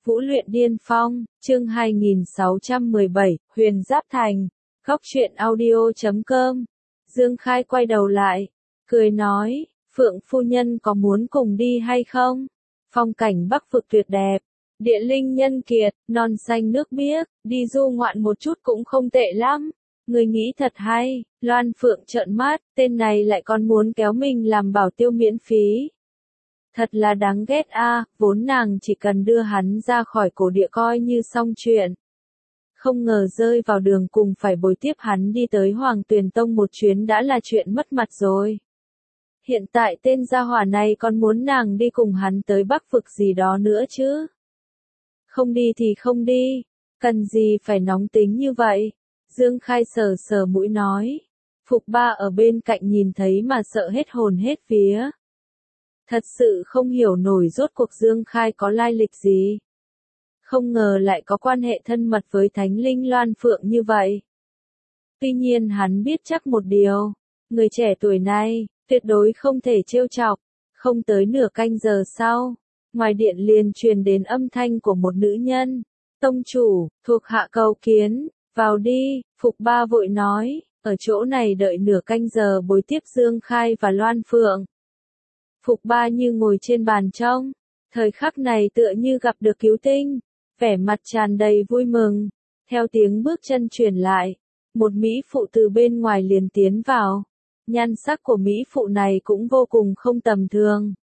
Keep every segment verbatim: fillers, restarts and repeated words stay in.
Vũ luyện điên phong, chương hai nghìn sáu trăm mười bảy, Huyền Giáp Thành, góc truyện audio chấm com. Dương Khai quay đầu lại, cười nói, Phượng phu nhân có muốn cùng đi hay không? Phong cảnh Bắc vực tuyệt đẹp, địa linh nhân kiệt, non xanh nước biếc, đi du ngoạn một chút cũng không tệ lắm. Người nghĩ thật hay. Loan Phượng trợn mắt, tên này lại còn muốn kéo mình làm bảo tiêu miễn phí. Thật là đáng ghét a, vốn nàng chỉ cần đưa hắn ra khỏi cổ địa coi như xong chuyện. Không ngờ rơi vào đường cùng phải bồi tiếp hắn đi tới Hoàng Tuyền Tông một chuyến đã là chuyện mất mặt rồi. Hiện tại tên gia hỏa này còn muốn nàng đi cùng hắn tới Bắc vực gì đó nữa chứ. Không đi thì không đi, cần gì phải nóng tính như vậy. Dương Khai sờ sờ mũi nói. Phục Ba ở bên cạnh nhìn thấy mà sợ hết hồn hết vía. Thật sự không hiểu nổi rốt cuộc Dương Khai có lai lịch gì. Không ngờ lại có quan hệ thân mật với Thánh Linh Loan Phượng như vậy. Tuy nhiên hắn biết chắc một điều, người trẻ tuổi này, tuyệt đối không thể trêu chọc. Không tới nửa canh giờ sau, ngoài điện liền truyền đến âm thanh của một nữ nhân. Tông chủ, thuộc hạ cầu kiến, vào đi, Phục Ba vội nói, ở chỗ này đợi nửa canh giờ bồi tiếp Dương Khai và Loan Phượng. Phục Ba như ngồi trên bàn trông, thời khắc này tựa như gặp được cứu tinh, vẻ mặt tràn đầy vui mừng. Theo tiếng bước chân truyền lại, một mỹ phụ từ bên ngoài liền tiến vào. Nhan sắc của mỹ phụ này cũng vô cùng không tầm thường.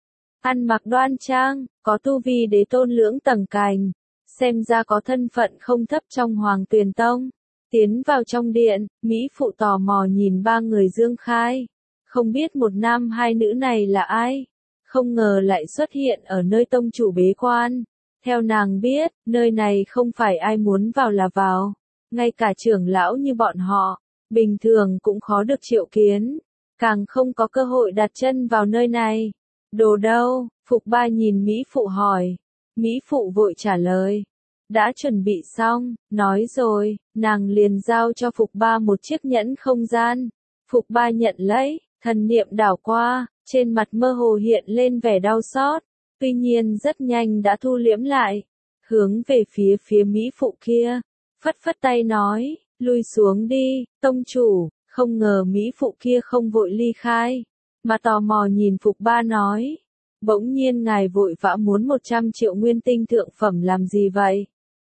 Ăn mặc đoan trang, có tu vi đế tôn lưỡng tầng cành, xem ra có thân phận không thấp trong Hoàng Tuyền Tông. Tiến vào trong điện, mỹ phụ tò mò nhìn ba người Dương Khai. Không biết một nam hai nữ này là ai, không ngờ lại xuất hiện ở nơi tông chủ bế quan. Theo nàng biết, nơi này không phải ai muốn vào là vào, ngay cả trưởng lão như bọn họ, bình thường cũng khó được triệu kiến, càng không có cơ hội đặt chân vào nơi này. Đồ đâu? Phục Ba nhìn mỹ phụ hỏi. Mỹ phụ vội trả lời. Đã chuẩn bị xong, nói rồi, nàng liền giao cho Phục Ba một chiếc nhẫn không gian. Phục Ba nhận lấy. Thần niệm đảo qua, trên mặt mơ hồ hiện lên vẻ đau xót, tuy nhiên rất nhanh đã thu liễm lại, hướng về phía phía mỹ phụ kia, phất phất tay nói, lui xuống đi, tông chủ. Không ngờ mỹ phụ kia không vội ly khai, mà tò mò nhìn Phục Ba nói, bỗng nhiên ngài vội vã muốn một trăm triệu nguyên tinh thượng phẩm làm gì vậy?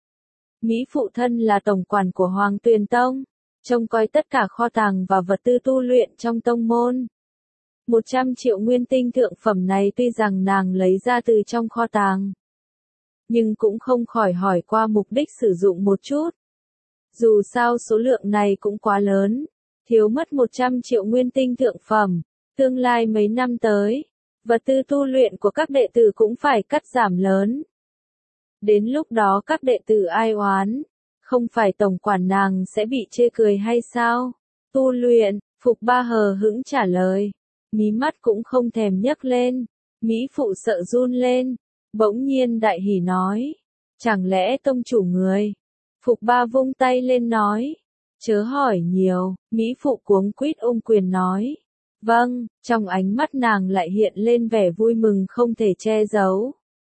Mỹ phụ thân là tổng quản của Hoàng Tuyền Tông, trông coi tất cả kho tàng và vật tư tu luyện trong tông môn. một trăm triệu nguyên tinh thượng phẩm này tuy rằng nàng lấy ra từ trong kho tàng, nhưng cũng không khỏi hỏi qua mục đích sử dụng một chút. Dù sao số lượng này cũng quá lớn, thiếu mất một trăm triệu nguyên tinh thượng phẩm, tương lai mấy năm tới, vật tư tu luyện của các đệ tử cũng phải cắt giảm lớn. Đến lúc đó các đệ tử ai oán, không phải tổng quản nàng sẽ bị chê cười hay sao? Tu luyện, Phục Ba hờ hững trả lời. Mí mắt cũng không thèm nhấc lên. Mỹ phụ sợ run lên. Bỗng nhiên đại hỉ nói. Chẳng lẽ tông chủ người? Phục Ba vung tay lên nói. Chớ hỏi nhiều. Mỹ phụ cuống quýt ôm quyền nói. Vâng, trong ánh mắt nàng lại hiện lên vẻ vui mừng không thể che giấu.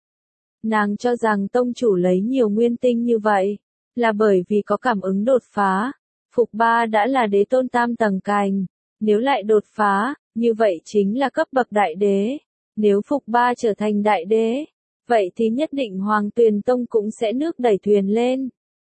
Nàng cho rằng tông chủ lấy nhiều nguyên tinh như vậy, là bởi vì có cảm ứng đột phá. Phục Ba đã là đế tôn tam tầng cành, nếu lại đột phá, như vậy chính là cấp bậc đại đế. Nếu Phục Ba trở thành đại đế, vậy thì nhất định Hoàng Tuyền Tông cũng sẽ nước đẩy thuyền lên.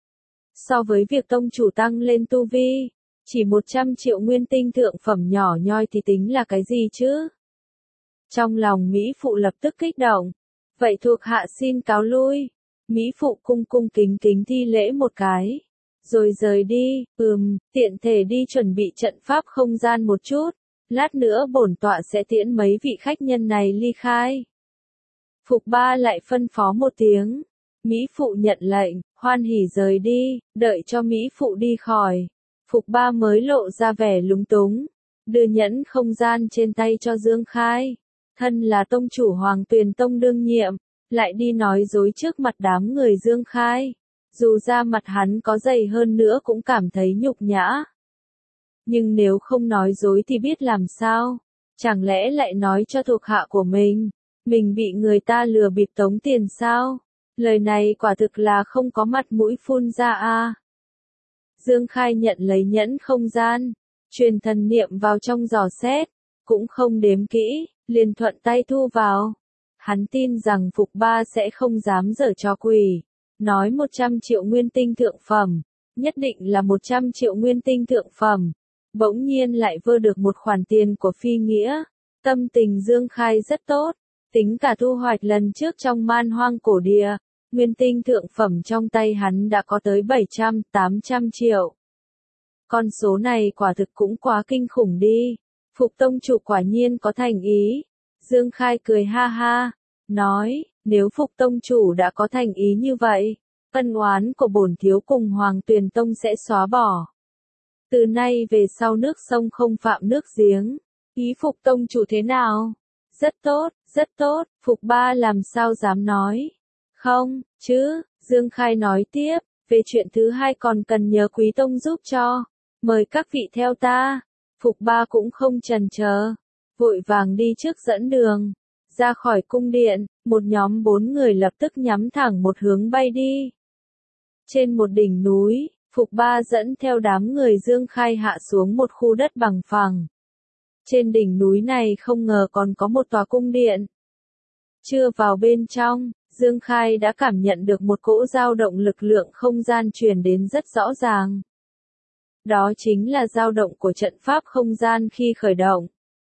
So với việc tông chủ tăng lên tu vi, chỉ một trăm triệu nguyên tinh thượng phẩm nhỏ nhoi thì tính là cái gì chứ? Trong lòng Mỹ phụ lập tức kích động. Vậy thuộc hạ xin cáo lui. Mỹ phụ cung cung kính kính thi lễ một cái, rồi rời đi. Ừm, tiện thể đi chuẩn bị trận pháp không gian một chút, lát nữa bổn tọa sẽ tiễn mấy vị khách nhân này ly khai. Phục Ba lại phân phó một tiếng, Mỹ phụ nhận lệnh, hoan hỉ rời đi. Đợi cho Mỹ phụ đi khỏi, Phục Ba mới lộ ra vẻ lúng túng, đưa nhẫn không gian trên tay cho Dương Khai. Thân là tông chủ Hoàng Tuyền Tông đương nhiệm, lại đi nói dối trước mặt đám người Dương Khai. Dù ra mặt hắn có dày hơn nữa cũng cảm thấy nhục nhã. Nhưng nếu không nói dối thì biết làm sao? Chẳng lẽ lại nói cho thuộc hạ của mình, mình bị người ta lừa bịp tống tiền sao? Lời này quả thực là không có mặt mũi phun ra a. Dương Khai nhận lấy nhẫn không gian, truyền thần niệm vào trong dò xét, cũng không đếm kỹ, liền thuận tay thu vào. Hắn tin rằng Phục Ba sẽ không dám giở trò quỷ, nói một trăm triệu nguyên tinh thượng phẩm, nhất định là một trăm triệu nguyên tinh thượng phẩm. Bỗng nhiên lại vơ được một khoản tiền của phi nghĩa, tâm tình Dương Khai rất tốt, tính cả thu hoạch lần trước trong man hoang cổ địa, nguyên tinh thượng phẩm trong tay hắn đã có tới bảy trăm, tám trăm triệu. Con số này quả thực cũng quá kinh khủng đi, Phục tông chủ quả nhiên có thành ý. Dương Khai cười ha ha, nói, nếu Phục tông chủ đã có thành ý như vậy, ân oán của bổn thiếu cùng Hoàng Tuyền Tông sẽ xóa bỏ. Từ nay về sau nước sông không phạm nước giếng, ý Phục tông chủ thế nào? Rất tốt, rất tốt, Phục Ba làm sao dám nói. Không, chứ, Dương Khai nói tiếp, về chuyện thứ hai còn cần nhờ Quý Tông giúp cho. Mời các vị theo ta. Phục Ba cũng không chần chờ, vội vàng đi trước dẫn đường. Ra khỏi cung điện, một nhóm bốn người lập tức nhắm thẳng một hướng bay đi. Trên một đỉnh núi, Phục Ba dẫn theo đám người Dương Khai hạ xuống một khu đất bằng phẳng. Trên đỉnh núi này không ngờ còn có một tòa cung điện. Chưa vào bên trong, Dương Khai đã cảm nhận được một cỗ dao động lực lượng không gian truyền đến rất rõ ràng. Đó chính là dao động của trận pháp không gian khi khởi động.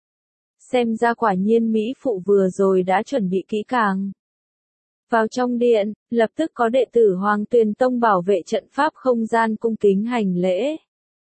Xem ra quả nhiên Mỹ Phụ vừa rồi đã chuẩn bị kỹ càng. Vào trong điện, lập tức có đệ tử Hoàng Tuyền Tông bảo vệ trận pháp không gian cung kính hành lễ.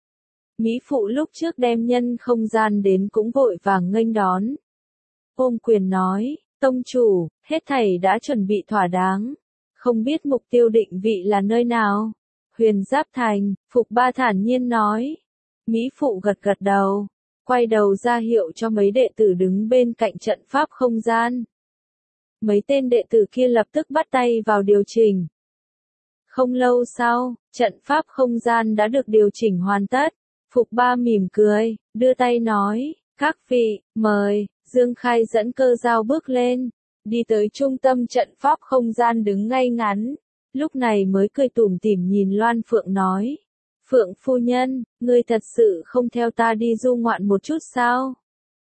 Mỹ Phụ lúc trước đem nhân không gian đến cũng vội vàng nghênh đón. Ôm quyền nói, Tông chủ, hết thảy đã chuẩn bị thỏa đáng. Không biết mục tiêu định vị là nơi nào? Huyền Giáp Thành, Phục Ba thản nhiên nói. Mỹ Phụ gật gật đầu, quay đầu ra hiệu cho mấy đệ tử đứng bên cạnh trận pháp không gian. Mấy tên đệ tử kia lập tức bắt tay vào điều chỉnh. Không lâu sau, trận pháp không gian đã được điều chỉnh hoàn tất. Phục Ba mỉm cười, đưa tay nói, các vị, mời. Dương Khai dẫn Cơ Dao bước lên, đi tới trung tâm trận pháp không gian đứng ngay ngắn. Lúc này mới cười tủm tỉm nhìn Loan Phượng nói. Phượng phu nhân, ngươi thật sự không theo ta đi du ngoạn một chút sao?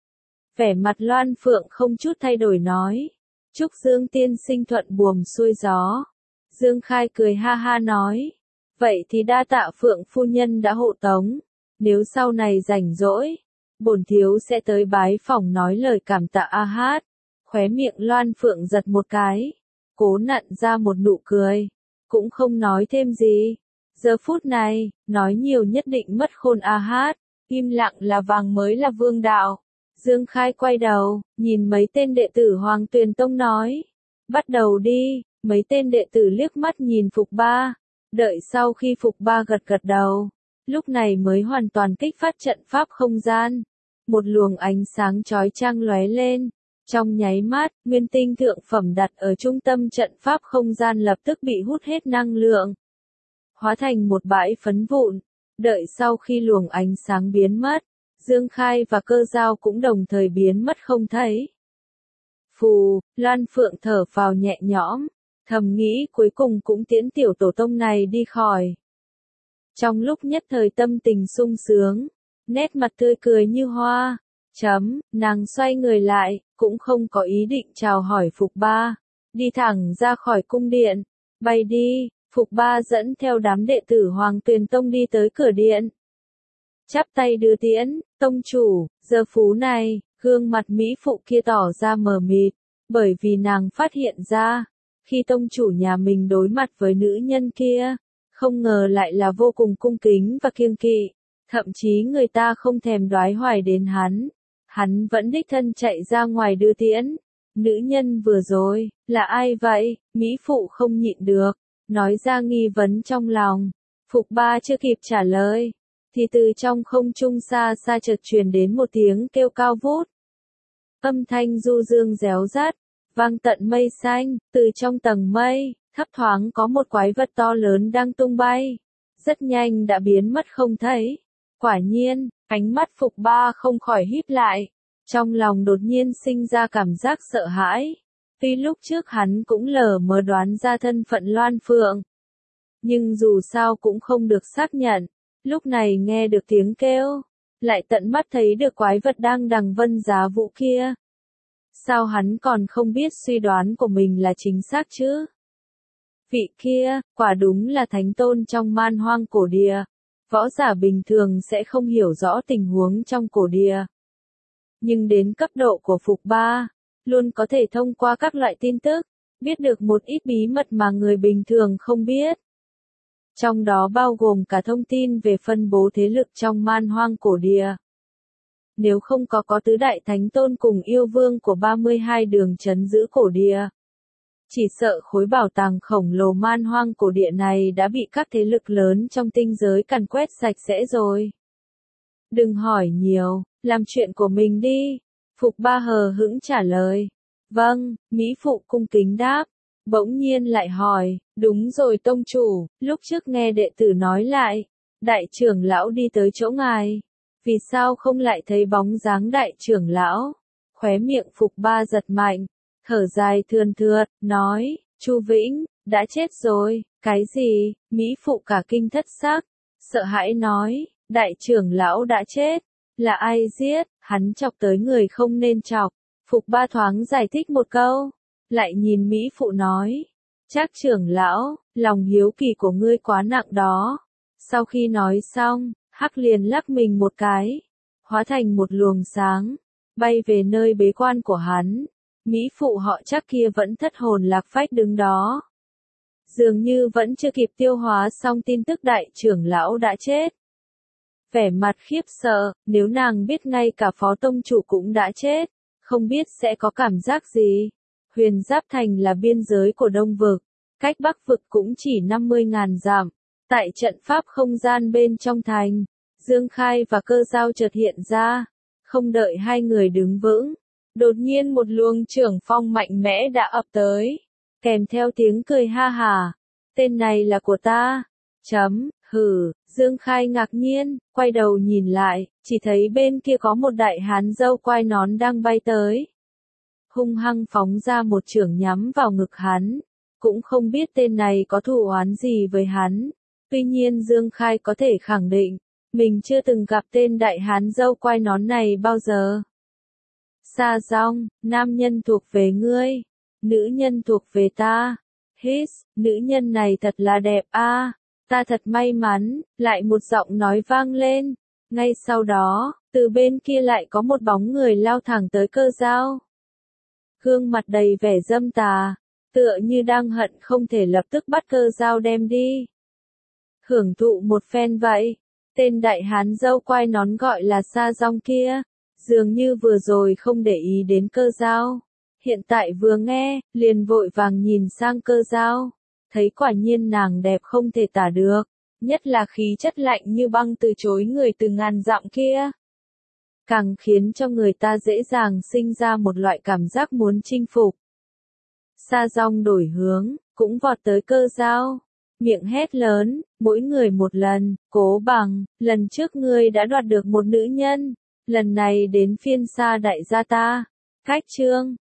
Vẻ mặt Loan Phượng không chút thay đổi nói. Chúc Dương tiên sinh thuận buồm xuôi gió. Dương Khai cười ha ha nói. Vậy thì đa tạ Phượng phu nhân đã hộ tống. Nếu sau này rảnh rỗi, bổn thiếu sẽ tới bái phòng nói lời cảm tạ a hát. Khóe miệng Loan Phượng giật một cái, cố nặn ra một nụ cười, cũng không nói thêm gì. Giờ phút này, nói nhiều nhất định mất khôn a hát, im lặng là vàng mới là vương đạo. Dương Khai quay đầu, nhìn mấy tên đệ tử Hoàng Tuyền Tông nói, bắt đầu đi. Mấy tên đệ tử liếc mắt nhìn Phục Ba, đợi sau khi Phục Ba gật gật đầu, lúc này mới hoàn toàn kích phát trận pháp không gian. Một luồng ánh sáng chói chang lóe lên, trong nháy mắt, nguyên tinh thượng phẩm đặt ở trung tâm trận pháp không gian lập tức bị hút hết năng lượng, hóa thành một bãi phấn vụn. Đợi sau khi luồng ánh sáng biến mất, Dương Khai và Cơ Dao cũng đồng thời biến mất không thấy. Phù, Loan Phượng thở phào nhẹ nhõm, thầm nghĩ cuối cùng cũng tiễn tiểu tổ tông này đi khỏi. Trong lúc nhất thời tâm tình sung sướng, nét mặt tươi cười như hoa. Chấm, nàng xoay người lại, cũng không có ý định chào hỏi Phục Ba, đi thẳng ra khỏi cung điện, bay đi. Phục Ba dẫn theo đám đệ tử Hoàng Tuyền Tông đi tới cửa điện. Chắp tay đưa tiễn, tông chủ. Giờ phú này, gương mặt Mỹ Phụ kia tỏ ra mờ mịt, bởi vì nàng phát hiện ra, khi tông chủ nhà mình đối mặt với nữ nhân kia, không ngờ lại là vô cùng cung kính và kiêng kỵ, thậm chí người ta không thèm đoái hoài đến hắn. Hắn vẫn đích thân chạy ra ngoài đưa tiễn. Nữ nhân vừa rồi, là ai vậy? Mỹ Phụ không nhịn được, nói ra nghi vấn trong lòng. Phục Ba chưa kịp trả lời, thì từ trong không trung xa xa chợt truyền đến một tiếng kêu cao vút. Âm thanh du dương réo rắt, vang tận mây xanh. Từ trong tầng mây, thấp thoáng có một quái vật to lớn đang tung bay, rất nhanh đã biến mất không thấy. Quả nhiên, ánh mắt Phục Ba không khỏi híp lại, trong lòng đột nhiên sinh ra cảm giác sợ hãi. Tuy lúc trước hắn cũng lờ mờ đoán ra thân phận Loan Phượng, nhưng dù sao cũng không được xác nhận. Lúc này nghe được tiếng kêu, lại tận mắt thấy được quái vật đang đằng Vân Giá Vũ kia. Sao hắn còn không biết suy đoán của mình là chính xác chứ? Vị kia, quả đúng là thánh tôn trong man hoang cổ địa. Võ giả bình thường sẽ không hiểu rõ tình huống trong cổ địa. Nhưng đến cấp độ của Phục Ba, luôn có thể thông qua các loại tin tức, biết được một ít bí mật mà người bình thường không biết. Trong đó bao gồm cả thông tin về phân bố thế lực trong man hoang cổ địa. Nếu không có có tứ đại thánh tôn cùng yêu vương của ba mươi hai đường trấn giữ cổ địa, chỉ sợ khối bảo tàng khổng lồ man hoang cổ địa này đã bị các thế lực lớn trong tinh giới càn quét sạch sẽ rồi. Đừng hỏi nhiều, làm chuyện của mình đi. Phục Ba hờ hững trả lời. Vâng, Mỹ Phụ cung kính đáp. Bỗng nhiên lại hỏi, đúng rồi tông chủ, lúc trước nghe đệ tử nói lại, đại trưởng lão đi tới chỗ ngài. Vì sao không lại thấy bóng dáng đại trưởng lão? Khóe miệng Phục Ba giật mạnh, thở dài thườn thượt, nói, Chu Vĩnh, đã chết rồi. Cái gì? Mỹ Phụ cả kinh thất sắc, sợ hãi nói, đại trưởng lão đã chết. Là ai giết? Hắn chọc tới người không nên chọc. Phục Ba thoáng giải thích một câu, lại nhìn Mỹ Phụ nói, chắc trưởng lão, lòng hiếu kỳ của ngươi quá nặng đó. Sau khi nói xong, Hắc liền lắc mình một cái, hóa thành một luồng sáng, bay về nơi bế quan của hắn. Mỹ Phụ họ chắc kia vẫn thất hồn lạc phách đứng đó. Dường như vẫn chưa kịp tiêu hóa xong tin tức đại trưởng lão đã chết. Vẻ mặt khiếp sợ, nếu nàng biết ngay cả phó tông chủ cũng đã chết, không biết sẽ có cảm giác gì. Huyền Giáp Thành là biên giới của Đông Vực, cách Bắc Vực cũng chỉ năm mươi ngàn dặm. Tại trận pháp không gian bên trong thành, Dương Khai và Cơ Giao chợt hiện ra, không đợi hai người đứng vững, đột nhiên một luồng trưởng phong mạnh mẽ đã ập tới, kèm theo tiếng cười ha hà. Tên này là của ta. Chấm, hừ, Dương Khai ngạc nhiên, quay đầu nhìn lại, chỉ thấy bên kia có một đại hán râu quai nón đang bay tới. Hung hăng phóng ra một chưởng nhắm vào ngực hắn, cũng không biết tên này có thù oán gì với hắn. Tuy nhiên Dương Khai có thể khẳng định, mình chưa từng gặp tên đại hán râu quai nón này bao giờ. Sa Dong, nam nhân thuộc về ngươi, nữ nhân thuộc về ta. Hít, nữ nhân này thật là đẹp a, à, ta thật may mắn. Lại một giọng nói vang lên. Ngay sau đó, từ bên kia lại có một bóng người lao thẳng tới Cơ Giao. Gương mặt đầy vẻ dâm tà, tựa như đang hận không thể lập tức bắt Cơ Giao đem đi. Hưởng thụ một phen vậy. Tên đại hán râu quai nón gọi là Sa Dong kia, dường như vừa rồi không để ý đến Cơ Giao. Hiện tại vừa nghe, liền vội vàng nhìn sang Cơ Giao, thấy quả nhiên nàng đẹp không thể tả được, nhất là khí chất lạnh như băng từ chối người từ ngàn dặm kia. Càng khiến cho người ta dễ dàng sinh ra một loại cảm giác muốn chinh phục. Sa Dong đổi hướng, cũng vọt tới Cơ Giao, miệng hét lớn, mỗi người một lần, Cố Bằng, lần trước ngươi đã đoạt được một nữ nhân, lần này đến phiên Sa đại gia ta. Cách chương